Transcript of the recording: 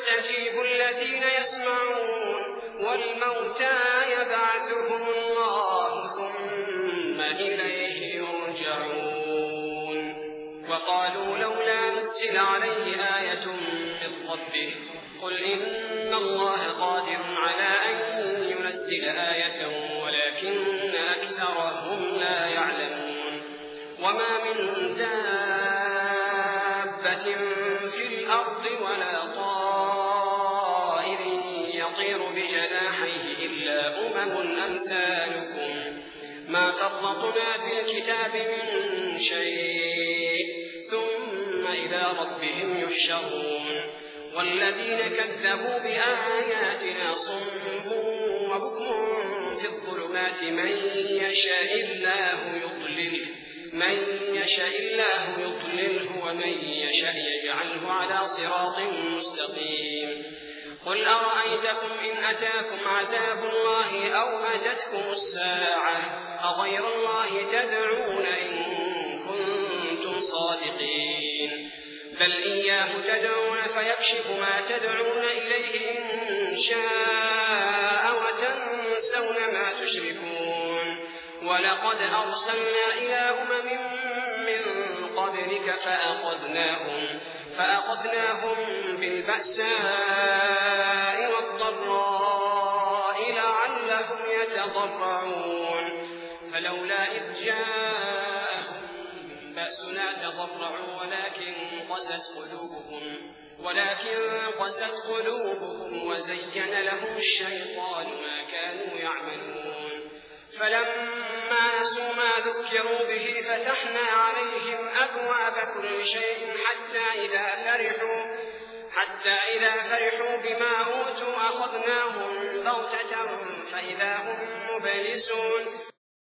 يستجيب الذين يسمعون والموتى يبعثهم الله ثم إليه يرجعون. وقالوا لولا نزل عليه آية من ربه قل إن الله قادر على أن ينزل آية ولكن أكثرهم لا يعلمون. وما من دابة في الأرض ولا طائر يطير بجناحيه إلا أمثالكم ما فرطنا في الكتاب من شيء ثم إلى ربهم يحشرون. والذين كذبوا بآياتنا صم وبكم في الظلمات من يشاء الله يضلله ومن يشاء يجعله على صراط مستقيم. قل أرأيتكم إن أتاكم عذاب الله أو أتتكم الساعة أغير الله تدعون إن كنتم صادقين بل إياه تدعون فيكشف ما تدعون إليه إن شاء وتنسون ما تشركون. ولقد أرسلنا إلى أمم من قبلك فأخذناهم بالبأساء والضراء لعلهم يتضرعون فلولا إذ جاءهم بأسنا تضرعوا ولكن قست قلوبهم وزين لهم الشيطان ما كانوا يعملون. فلما نسوا ما ذكروا به فتحنا عليهم أبواب كل شيء حتى إذا فرحوا بما أوتوا أخذناهم بغتة فإذا هم مبلسون